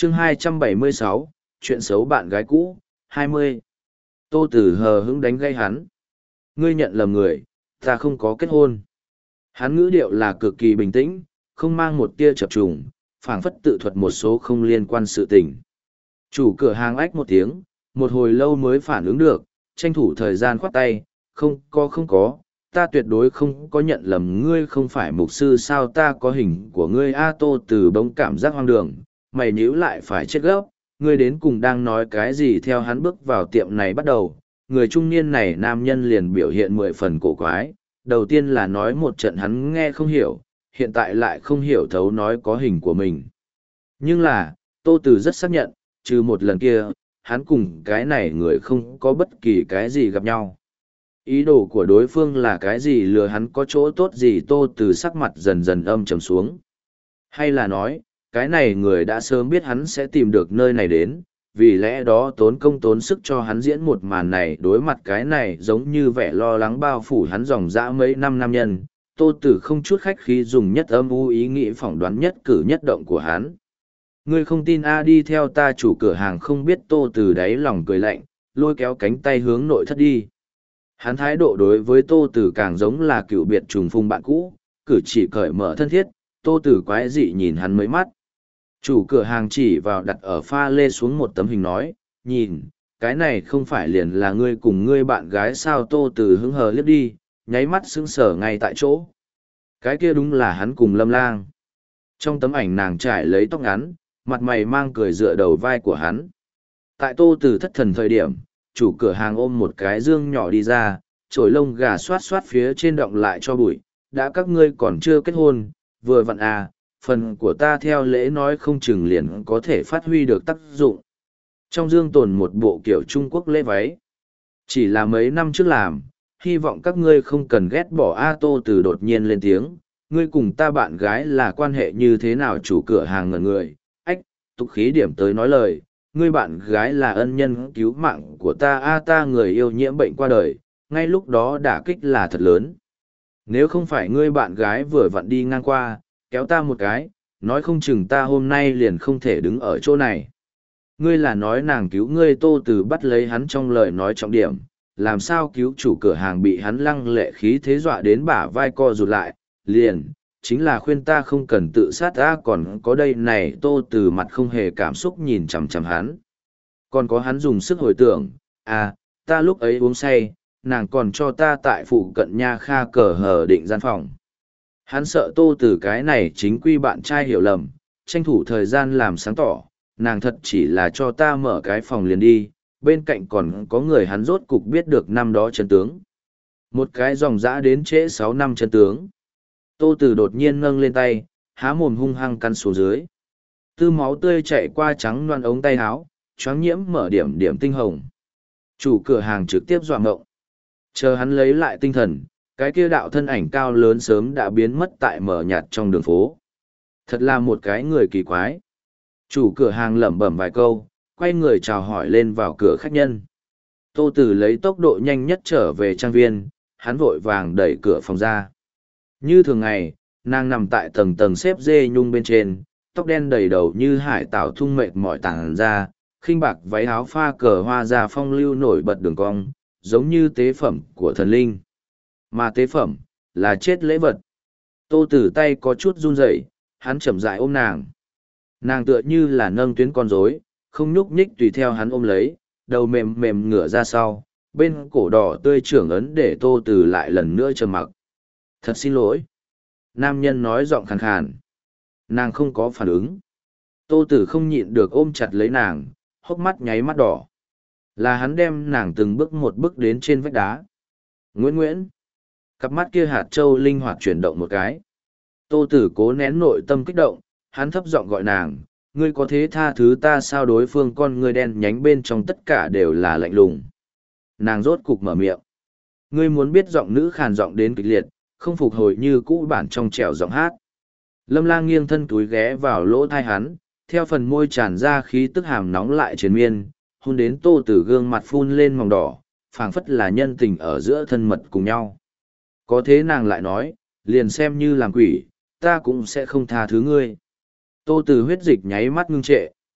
chương 276, chuyện xấu bạn gái cũ, 20. Tô Tử hờ hững đánh gây hắn. Ngươi nhận lầm người, ta không có kết hôn. Hắn ngữ điệu là cực kỳ bình tĩnh, không mang một tia chập trùng, phảng phất tự thuật một số không liên quan sự tình. Chủ cửa hàng ách một tiếng, một hồi lâu mới phản ứng được, tranh thủ thời gian khoát tay, không có, ta tuyệt đối không có nhận lầm ngươi không phải mục sư sao ta có hình của ngươi A Tô Tử bỗng cảm giác hoang đường, mày nhíu lại phải chết gấp, ngươi đến cùng đang nói cái gì theo hắn bước vào tiệm này bắt đầu, người trung niên này nam nhân liền biểu hiện 10 phần cổ quái, đầu tiên là nói một trận hắn nghe không hiểu, hiện tại lại không hiểu thấu nói có hình của mình. Nhưng là, Tô Tử rất xác nhận, trừ một lần kia, hắn cùng cái này người không có bất kỳ cái gì gặp nhau. Ý đồ của đối phương là cái gì lừa hắn có chỗ tốt gì Tô Tử sắc mặt dần dần âm trầm xuống. Hay là nói, cái này người đã sớm biết hắn sẽ tìm được nơi này đến, vì lẽ đó tốn công tốn sức cho hắn diễn một màn này đối mặt cái này giống như vẻ lo lắng bao phủ hắn dòng dã mấy năm nam nhân. Tô Tử không chút khách khí dùng nhất âm u ý nghĩ phỏng đoán nhất cử nhất động của hắn. Ngươi không tin a đi theo ta chủ cửa hàng không biết Tô Tử đáy lòng cười lạnh, lôi kéo cánh tay hướng nội thất đi. Hắn thái độ đối với Tô Tử càng giống là cựu biệt trùng phùng bạn cũ, cử chỉ cởi mở thân thiết, Tô Tử quái dị nhìn hắn mấy mắt. Chủ cửa hàng chỉ vào đặt ở pha lê xuống một tấm hình nói, nhìn, cái này không phải liền là ngươi cùng ngươi bạn gái sao Tô Tử hứng hờ liếc đi, nháy mắt sững sờ ngay tại chỗ. Cái kia đúng là hắn cùng Lâm Lang. Trong tấm ảnh nàng trải lấy tóc ngắn, mặt mày mang cười dựa đầu vai của hắn. Tại Tô Tử thất thần thời điểm, chủ cửa hàng ôm một cái dương nhỏ đi ra, chổi lông gà xoát xoát phía trên động lại cho bụi, đã các ngươi còn chưa kết hôn, vừa vặn à, phần của ta theo lễ nói không chừng liền có thể phát huy được tác dụng. Trong dương tồn một bộ kiểu Trung Quốc lễ váy. Chỉ là mấy năm trước làm, hy vọng các ngươi không cần ghét bỏ A Tô Tử đột nhiên lên tiếng, ngươi cùng ta bạn gái là quan hệ như thế nào chủ cửa hàng ngẩn người, ách, tục khí điểm tới nói lời, ngươi bạn gái là ân nhân cứu mạng của ta A ta người yêu nhiễm bệnh qua đời, ngay lúc đó đả kích là thật lớn. Nếu không phải ngươi bạn gái vừa vặn đi ngang qua, kéo ta một cái, nói không chừng ta hôm nay liền không thể đứng ở chỗ này. Ngươi là nói nàng cứu ngươi Tô Tử bắt lấy hắn trong lời nói trọng điểm, làm sao cứu chủ cửa hàng bị hắn lăng lệ khí thế dọa đến bả vai co rụt lại, liền, chính là khuyên ta không cần tự sát ta còn có đây này Tô Tử mặt không hề cảm xúc nhìn chằm chằm hắn. Còn có hắn dùng sức hồi tưởng, à, ta lúc ấy uống say, nàng còn cho ta tại phụ cận nha kha cờ hờ định gian phòng. Hắn sợ Tô Tử cái này chính quy bạn trai hiểu lầm, tranh thủ thời gian làm sáng tỏ, nàng thật chỉ là cho ta mở cái phòng liền đi, bên cạnh còn có người hắn rốt cục biết được năm đó chân tướng. Một cái dòng dã đến trễ 6 năm chân tướng. Tô Tử đột nhiên nâng lên tay, há mồm hung hăng căn xuống dưới. Tư máu tươi chảy qua trắng loan ống tay áo, choáng nhiễm mở điểm điểm tinh hồng. Chủ cửa hàng trực tiếp dọa ngộng. Chờ hắn lấy lại tinh thần, cái kia đạo thân ảnh cao lớn sớm đã biến mất tại mờ nhạt trong đường phố. Thật là một cái người kỳ quái. Chủ cửa hàng lẩm bẩm vài câu, quay người chào hỏi lên vào cửa khách nhân. Tô Tử lấy tốc độ nhanh nhất trở về trang viên, hắn vội vàng đẩy cửa phòng ra. Như thường ngày, nàng nằm tại tầng tầng xếp dê nhung bên trên, tóc đen đầy đầu như hải tảo thung mệt mỏi tàng ra, khinh bạc váy áo pha cờ hoa ra phong lưu nổi bật đường cong, giống như tế phẩm của thần linh. Mà tế phẩm, là chết lễ vật. Tô Tử tay có chút run rẩy, hắn chậm rãi ôm nàng. Nàng tựa như là nâng tuyến con rối, không nhúc nhích tùy theo hắn ôm lấy, đầu mềm mềm ngửa ra sau, bên cổ đỏ tươi trưởng ấn để Tô Tử lại lần nữa trầm mặc. Thật xin lỗi. Nam nhân nói giọng khàn khàn. Nàng không có phản ứng. Tô Tử không nhịn được ôm chặt lấy nàng, hốc mắt nháy mắt đỏ. Là hắn đem nàng từng bước một bước đến trên vách đá. Nguyễn. Cặp mắt kia hạt châu linh hoạt chuyển động một cái. Tô Tử cố nén nội tâm kích động, hắn thấp giọng gọi nàng, ngươi có thế tha thứ ta sao đối phương con ngươi đen nhánh bên trong tất cả đều là lạnh lùng. Nàng rốt cục mở miệng. Ngươi muốn biết giọng nữ khàn giọng đến kịch liệt, không phục hồi như cũ bản trong trẻo giọng hát. Lâm Lang nghiêng thân túi ghé vào lỗ tai hắn, theo phần môi tràn ra khí tức hàm nóng lại triền miên, hôn đến Tô Tử gương mặt phun lên màu đỏ, phảng phất là nhân tình ở giữa thân mật cùng nhau. Có thế nàng lại nói, liền xem như làm quỷ, ta cũng sẽ không tha thứ ngươi. Tô Tử huyết dịch nháy mắt ngưng trệ.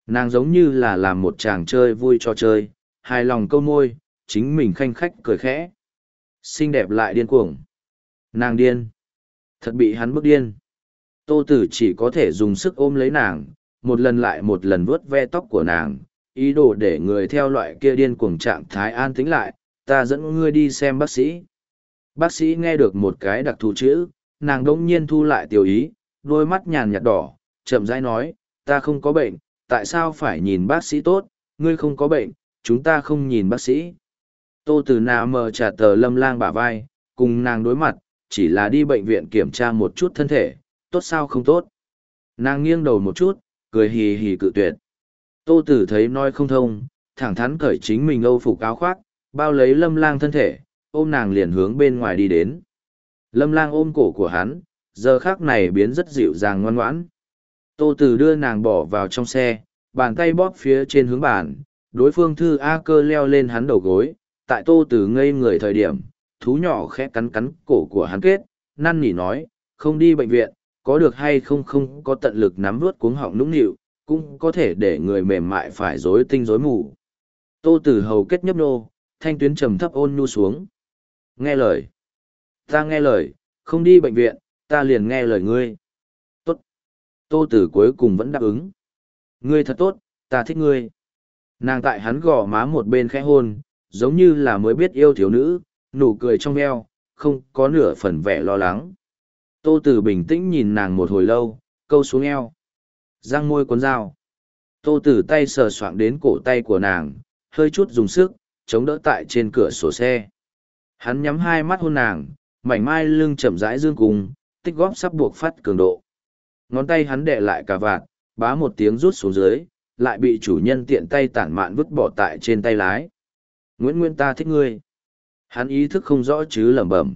Nàng giống như là làm một chàng chơi vui cho chơi, hài lòng câu môi, chính mình khanh khách cười khẽ. Xinh đẹp lại điên cuồng. Nàng điên. Thật bị hắn bức điên. Tô Tử chỉ có thể dùng sức ôm lấy nàng, một lần lại một lần vuốt ve tóc của nàng, ý đồ để người theo loại kia điên cuồng trạng thái an tĩnh lại, ta dẫn ngươi đi xem bác sĩ. Bác sĩ nghe được một cái đặc thù chữ, nàng đỗng nhiên thu lại tiểu ý, đôi mắt nhàn nhạt đỏ, chậm rãi nói, ta không có bệnh, tại sao phải nhìn bác sĩ tốt, ngươi không có bệnh, chúng ta không nhìn bác sĩ. Tô Tử nà mờ trả tờ Lâm Lang bả vai, cùng nàng đối mặt, chỉ là đi bệnh viện kiểm tra một chút thân thể, tốt sao không tốt. Nàng nghiêng đầu một chút, cười hì hì cự tuyệt. Tô Tử thấy nói không thông, thẳng thắn cởi chính mình âu phục áo khoác, bao lấy Lâm Lang thân thể, ôm nàng liền hướng bên ngoài đi đến. Lâm Lang ôm cổ của hắn, giờ khắc này biến rất dịu dàng ngoan ngoãn. Tô Tử đưa nàng bỏ vào trong xe, bàn tay bóp phía trên hướng bàn, đối phương Thư A Cơ leo lên hắn đầu gối, tại Tô Tử ngây người thời điểm, thú nhỏ khẽ cắn cắn cổ của hắn kết, năn nỉ nói, không đi bệnh viện, có được hay không không có tận lực nắm vớt cuống họng nũng nịu, cũng có thể để người mềm mại phải rối tinh rối mù. Tô Tử hầu kết nhấp nô, thanh tuyến trầm thấp ôn nhu xuống. Nghe lời. Ta nghe lời, không đi bệnh viện, ta liền nghe lời ngươi. Tốt. Tô Tử cuối cùng vẫn đáp ứng. Ngươi thật tốt, ta thích ngươi. Nàng tại hắn gò má một bên khẽ hôn, giống như là mới biết yêu thiếu nữ, nụ cười trong veo, không có nửa phần vẻ lo lắng. Tô Tử bình tĩnh nhìn nàng một hồi lâu, câu xuống eo. Răng môi cuốn dao. Tô Tử tay sờ soạng đến cổ tay của nàng, hơi chút dùng sức, chống đỡ tại trên cửa sổ xe. Hắn nhắm hai mắt hôn nàng, mảnh mai lưng chậm rãi dương cùng, tích góp sắp buộc phát cường độ. Ngón tay hắn đè lại cà vạt, bá một tiếng rút xuống dưới, lại bị chủ nhân tiện tay tản mạn vứt bỏ tại trên tay lái. Nguyễn Nguyên ta thích ngươi. Hắn ý thức không rõ chứ lẩm bẩm.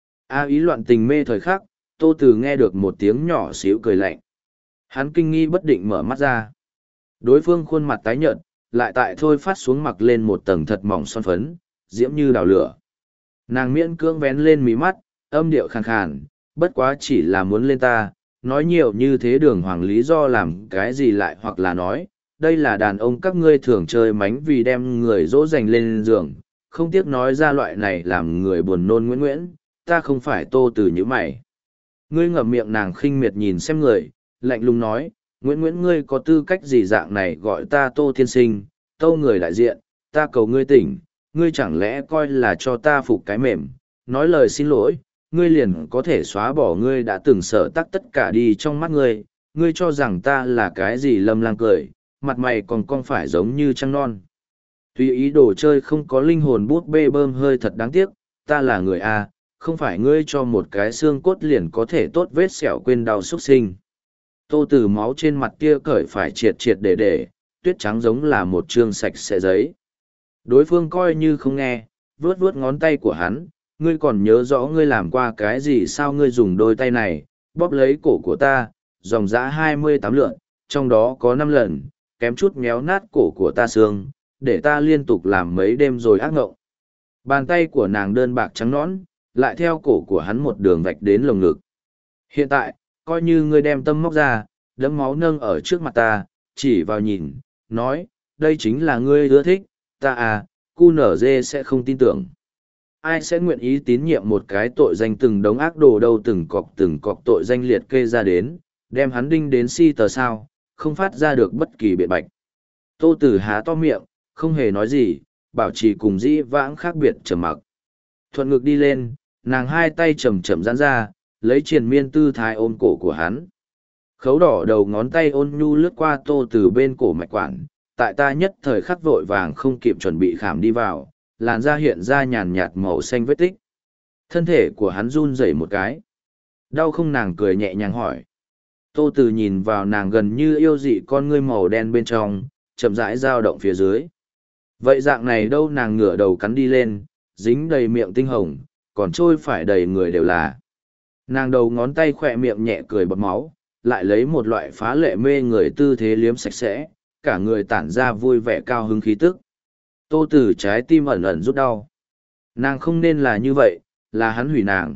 Ý loạn tình mê thời khắc, Tô Tử nghe được một tiếng nhỏ xíu cười lạnh. Hắn kinh nghi bất định mở mắt ra. Đối phương khuôn mặt tái nhợt, lại tại thôi phát xuống mặc lên một tầng thật mỏng son phấn, diễm như đào lửa. Nàng miễn cưỡng vén lên mí mắt, âm điệu khàn khàn, bất quá chỉ là muốn lên ta, nói nhiều như thế đường hoàng lý do làm cái gì lại hoặc là nói, đây là đàn ông các ngươi thường chơi mánh vì đem người dỗ dành lên giường, không tiếc nói ra loại này làm người buồn nôn Nguyễn Nguyễn, ta không phải Tô Tử như mày. Ngươi ngậm miệng nàng khinh miệt nhìn xem người, lạnh lùng nói, Nguyễn Nguyễn ngươi có tư cách gì dạng này gọi ta Tô Thiên Sinh, tâu người đại diện, ta cầu ngươi tỉnh, ngươi chẳng lẽ coi là cho ta phục cái mềm, nói lời xin lỗi, ngươi liền có thể xóa bỏ ngươi đã từng sợ tắc tất cả đi trong mắt ngươi, ngươi cho rằng ta là cái gì Lâm Lang cười, mặt mày còn cong phải giống như trăng non. Tuy ý đồ chơi không có linh hồn bút bê bơm hơi thật đáng tiếc, ta là người A, không phải ngươi cho một cái xương cốt liền có thể tốt vết sẹo quên đau xuất sinh. Tô Tử máu trên mặt kia cởi phải triệt triệt để, tuyết trắng giống là một trương sạch sẽ giấy. Đối phương coi như không nghe, vuốt vuốt ngón tay của hắn, ngươi còn nhớ rõ ngươi làm qua cái gì sao ngươi dùng đôi tay này, bóp lấy cổ của ta, dòng dã 28 lượn, trong đó có 5 lần, kém chút méo nát cổ của ta xương, để ta liên tục làm mấy đêm rồi ác ngộng. Bàn tay của nàng đơn bạc trắng nõn, lại theo cổ của hắn một đường vạch đến lồng ngực. Hiện tại, coi như ngươi đem tâm móc ra, đấm máu nâng ở trước mặt ta, chỉ vào nhìn, nói, đây chính là ngươi ưa thích, ta à, cu nở dê sẽ không tin tưởng. Ai sẽ nguyện ý tín nhiệm một cái tội danh từng đống ác đồ đâu từng cọc tội danh liệt kê ra đến, đem hắn đinh đến si tờ sao, không phát ra được bất kỳ biện bạch. Tô Tử há to miệng, không hề nói gì, bảo trì cùng dĩ vãng khác biệt trầm mặc. Thuận ngực đi lên, nàng hai tay chậm chậm giãn ra, lấy triền miên tư thái ôm cổ của hắn. Khấu đỏ đầu ngón tay ôn nhu lướt qua Tô Tử bên cổ mạch quản, tại ta nhất thời khắc vội vàng không kịp chuẩn bị khảm đi vào, làn da hiện ra nhàn nhạt màu xanh vết tích. Thân thể của hắn run rẩy một cái. Đau không nàng cười nhẹ nhàng hỏi. Tô Tử nhìn vào nàng gần như yêu dị con ngươi màu đen bên trong, chậm rãi dao động phía dưới. Vậy dạng này đâu nàng ngửa đầu cắn đi lên, dính đầy miệng tinh hồng, còn trôi phải đầy người đều là. Nàng đầu ngón tay khỏe miệng nhẹ cười bọt máu, lại lấy một loại phá lệ mê người tư thế liếm sạch sẽ, cả người tản ra vui vẻ cao hứng khí tức. Tô Tử trái tim ẩn ẩn rút đau. Nàng không nên là như vậy, là hắn hủy nàng.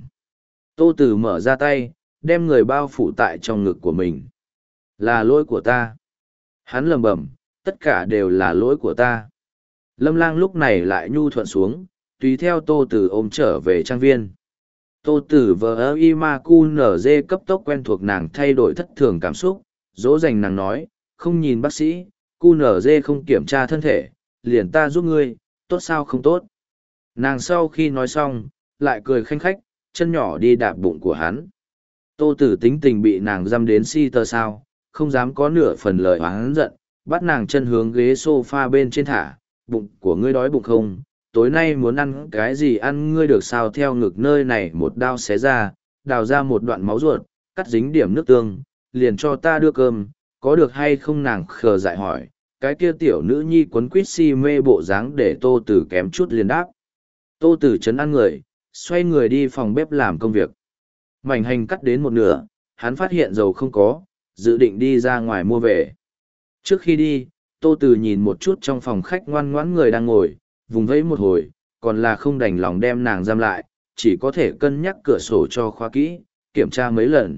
Tô Tử mở ra tay, đem người bao phủ tại trong ngực của mình. Là lỗi của ta. Hắn lầm bầm, Tất cả đều là lỗi của ta. Lâm Lang lúc này lại nhu thuận xuống, tùy theo Tô Tử ôm trở về trang viên. Tô Tử vờ y ma cu nở dê cấp tốc quen thuộc nàng thay đổi thất thường cảm xúc, dỗ dành nàng nói, không nhìn bác sĩ, cu nở dê không kiểm tra thân thể, liền ta giúp ngươi, tốt sao không tốt. Nàng sau khi nói xong, lại cười khanh khách, chân nhỏ đi đạp bụng của hắn. Tô Tử tính tình bị nàng dăm đến si tơ sao, không dám có nửa phần lời oán giận, bắt nàng chân hướng ghế sofa bên trên thả, bụng của ngươi đói bụng không, tối nay muốn ăn cái gì ăn ngươi được sao theo ngực nơi này một đao xé ra, đào ra một đoạn máu ruột, cắt dính điểm nước tương, liền cho ta đưa cơm, có được hay không nàng khờ dại hỏi, cái kia tiểu nữ nhi quấn quýt si mê bộ dáng để Tô Tử kém chút liền đáp. Tô Tử chấn an người, xoay người đi phòng bếp làm công việc. Mảnh hành cắt đến một nửa, hắn phát hiện dầu không có, dự định đi ra ngoài mua về. Trước khi đi, Tô Tử nhìn một chút trong phòng khách ngoan ngoãn người đang ngồi, vùng vẫy một hồi, còn là không đành lòng đem nàng giam lại, chỉ có thể cân nhắc cửa sổ cho khóa kỹ, kiểm tra mấy lần.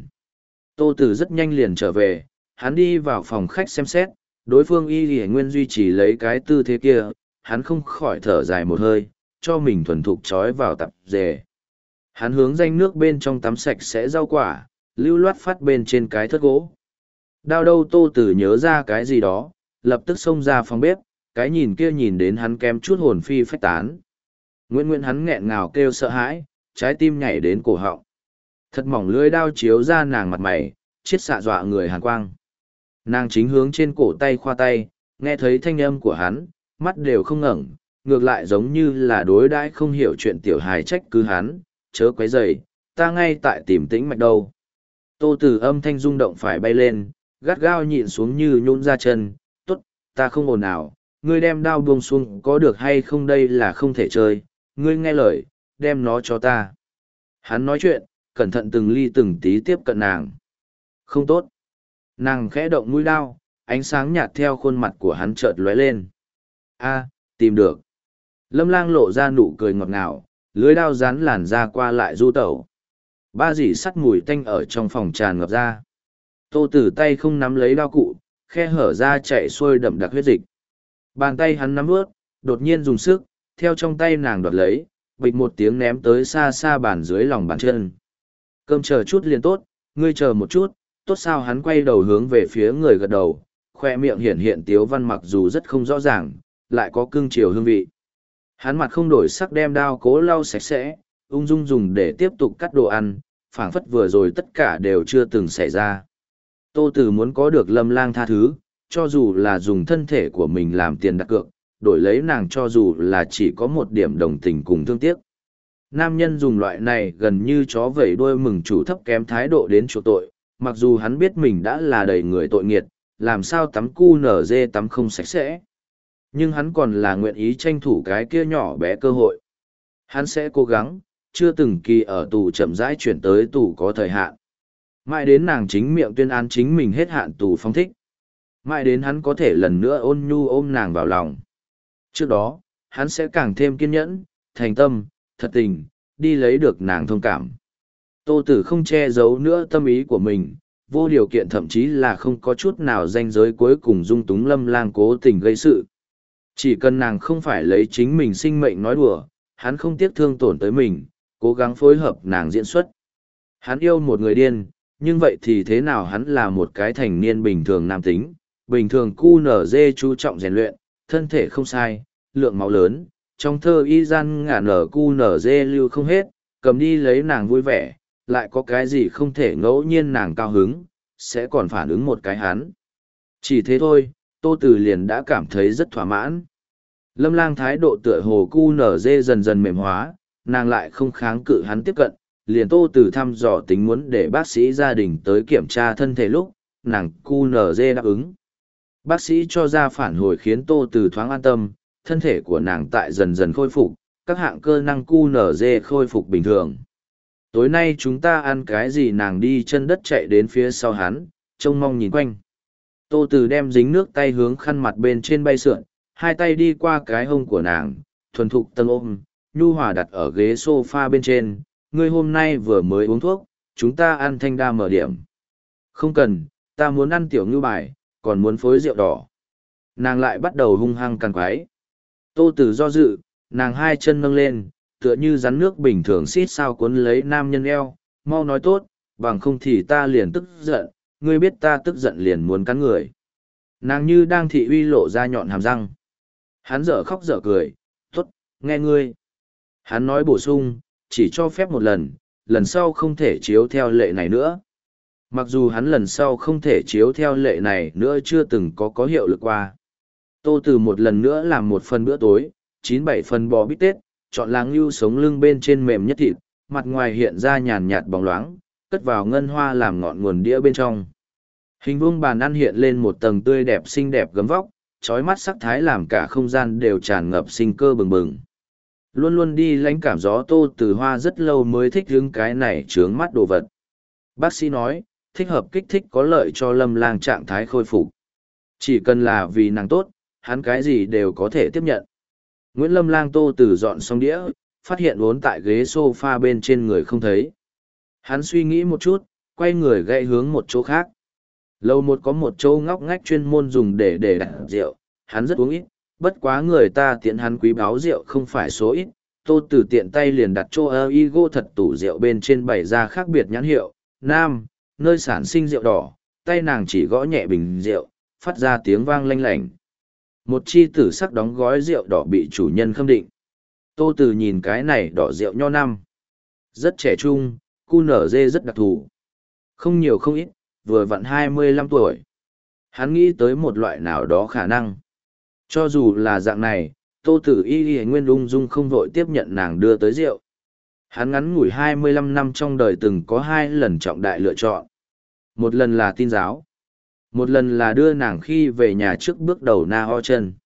Tô Tử rất nhanh liền trở về, hắn đi vào phòng khách xem xét, đối phương y lì nguyên duy trì lấy cái tư thế kia, hắn không khỏi thở dài một hơi, cho mình thuần thục trói vào tập dề. Hắn hướng danh nước bên trong tắm sạch sẽ rau quả, lưu loát phát bên trên cái thớt gỗ. Đao đâu Tô Tử nhớ ra cái gì đó, lập tức xông ra phòng bếp, cái nhìn kia nhìn đến hắn kém chút hồn phi phách tán. Nguyễn hắn nghẹn ngào kêu sợ hãi, trái tim nhảy đến cổ họng. Thật mỏng lưỡi đao chiếu ra nàng mặt mày, chiết xạ dọa người hàn quang. Nàng chính hướng trên cổ tay khoa tay, nghe thấy thanh âm của hắn, mắt đều không ngẩng, ngược lại giống như là đối đãi không hiểu chuyện tiểu hài trách cứ hắn, chớ quấy rầy, ta ngay tại tìm tĩnh mạch đâu. Tô Tử âm thanh rung động phải bay lên, gắt gao nhịn xuống như nhũn ra chân, tốt, ta không ồn ào, ngươi đem đao buông xuống có được hay không đây là không thể chơi, ngươi nghe lời, đem nó cho ta. Hắn nói chuyện, cẩn thận từng ly từng tí tiếp cận nàng. Không tốt. Nàng khẽ động mũi đao, ánh sáng nhạt theo khuôn mặt của hắn chợt lóe lên. A, tìm được. Lâm Lang lộ ra nụ cười ngọt ngào, lưới đao rán làn ra qua lại du tẩu. Ba dỉ sắt mùi tanh ở trong phòng tràn ngập ra. Tô Tử tay không nắm lấy đao cụ, khe hở ra chạy xuôi đậm đặc huyết dịch. Bàn tay hắn nắm ướt, đột nhiên dùng sức, theo trong tay nàng đoạt lấy, bịch một tiếng ném tới xa xa bàn dưới lòng bàn chân. Cơm chờ chút liền tốt, ngươi chờ một chút, tốt sao hắn quay đầu hướng về phía người gật đầu, khoe miệng hiển hiện tiếu văn mặc dù rất không rõ ràng, lại có cương chiều hương vị. Hắn mặt không đổi sắc đem đao cố lau sạch sẽ, ung dung dùng để tiếp tục cắt đồ ăn, phảng phất vừa rồi tất cả đều chưa từng xảy ra. Tô Tử muốn có được Lâm Lang tha thứ, cho dù là dùng thân thể của mình làm tiền đặt cược, đổi lấy nàng cho dù là chỉ có một điểm đồng tình cùng thương tiếc. Nam nhân dùng loại này gần như chó vẩy đuôi mừng chủ thấp kém thái độ đến chỗ tội, mặc dù hắn biết mình đã là đầy người tội nghiệt, làm sao tắm cu nở dê tắm không sạch sẽ. Nhưng hắn còn là nguyện ý tranh thủ cái kia nhỏ bé cơ hội. Hắn sẽ cố gắng, chưa từng kỳ ở tù chậm rãi chuyển tới tù có thời hạn. Mãi đến nàng chính miệng tuyên án chính mình hết hạn tù phong thích. Mãi đến hắn có thể lần nữa ôn nhu ôm nàng vào lòng. Trước đó, hắn sẽ càng thêm kiên nhẫn, thành tâm, thật tình, đi lấy được nàng thông cảm. Tô Tử không che giấu nữa tâm ý của mình, vô điều kiện thậm chí là không có chút nào ranh giới cuối cùng dung túng Lâm Lang cố tình gây sự. Chỉ cần nàng không phải lấy chính mình sinh mệnh nói đùa, hắn không tiếc thương tổn tới mình, cố gắng phối hợp nàng diễn xuất. Hắn yêu một người điên, nhưng vậy thì thế nào hắn là một cái thành niên bình thường nam tính, bình thường QNZ chú trọng rèn luyện, thân thể không sai, lượng máu lớn, trong thơ y gian ngả nở QNZ lưu không hết, cầm đi lấy nàng vui vẻ, lại có cái gì không thể ngẫu nhiên nàng cao hứng, sẽ còn phản ứng một cái hắn. Chỉ thế thôi, Tô Tử liền đã cảm thấy rất thỏa mãn. Lâm Lang thái độ tựa hồ QNZ dần dần mềm hóa, nàng lại không kháng cự hắn tiếp cận, liền Tô Tử thăm dò tính muốn để bác sĩ gia đình tới kiểm tra thân thể lúc, nàng QNZ đáp ứng. Bác sĩ cho ra phản hồi khiến Tô Tử thoáng an tâm, thân thể của nàng tại dần dần khôi phục, các hạng cơ năng QNZ khôi phục bình thường. Tối nay chúng ta ăn cái gì nàng đi chân đất chạy đến phía sau hắn, trông mong nhìn quanh. Tô Tử đem dính nước tay hướng khăn mặt bên trên bay sượn, hai tay đi qua cái hông của nàng, thuần thục tầng ôm, nhu hòa đặt ở ghế sofa bên trên. Ngươi hôm nay vừa mới uống thuốc, chúng ta ăn thanh đa mở điểm. Không cần, ta muốn ăn tiểu ngưu bài, còn muốn phối rượu đỏ. Nàng lại bắt đầu hung hăng càn quái. Tô Tử do dự, nàng hai chân nâng lên, tựa như rắn nước bình thường xít sao cuốn lấy nam nhân eo, mau nói tốt, bằng không thì ta liền tức giận, ngươi biết ta tức giận liền muốn cắn người. Nàng như đang thị uy lộ ra nhọn hàm răng. Hắn dở khóc dở cười, tốt, nghe ngươi. Hắn nói bổ sung, chỉ cho phép một lần sau không thể chiếu theo lệ này nữa. Mặc dù hắn lần sau không thể chiếu theo lệ này nữa chưa từng có hiệu lực qua. Tô Từ một lần nữa làm một phần bữa tối, 9-7 phần bò bít tết, chọn láng lưu sống lưng bên trên mềm nhất thịt, mặt ngoài hiện ra nhàn nhạt bóng loáng, cất vào ngân hoa làm ngọn nguồn đĩa bên trong. Hình vuông bàn ăn hiện lên một tầng tươi đẹp xinh đẹp gấm vóc, chói mắt sắc thái làm cả không gian đều tràn ngập sinh cơ bừng bừng. Luôn luôn đi lánh cảm gió Tô Từ Hoa rất lâu mới thích hứng cái này trướng mắt đồ vật. Bác sĩ nói, thích hợp kích thích có lợi cho Lâm Lang trạng thái khôi phục. Chỉ cần là vì nàng tốt, hắn cái gì đều có thể tiếp nhận. Nguyễn Lâm Lang Tô Từ dọn xong đĩa, phát hiện vốn tại ghế sofa bên trên người không thấy. Hắn suy nghĩ một chút, quay người gãy hướng một chỗ khác. Lầu một có một chỗ ngóc ngách chuyên môn dùng để đặt rượu, hắn rất uống ít, bất quá người ta tiện hắn quý báo rượu không phải số ít. Tô Từ tiện tay liền đặt chỗ Igo thật tủ rượu bên trên bày ra khác biệt nhãn hiệu, Nam, nơi sản sinh rượu đỏ, tay nàng chỉ gõ nhẹ bình rượu, phát ra tiếng vang lanh lảnh. Một chi tử sắc đóng gói rượu đỏ bị chủ nhân khâm định. Tô Từ nhìn cái này đỏ rượu nho năm. Rất trẻ trung, cu nở dê rất đặc thù. Không nhiều không ít, vừa vặn 25 tuổi. Hắn nghĩ tới một loại nào đó khả năng. Cho dù là dạng này, Tô Tử Y nguyên ung dung không vội tiếp nhận nàng đưa tới rượu. Hắn ngắn ngủi 25 năm trong đời từng có 2 lần trọng đại lựa chọn. Một lần là tin giáo. Một lần là đưa nàng khi về nhà trước bước đầu na ho chân.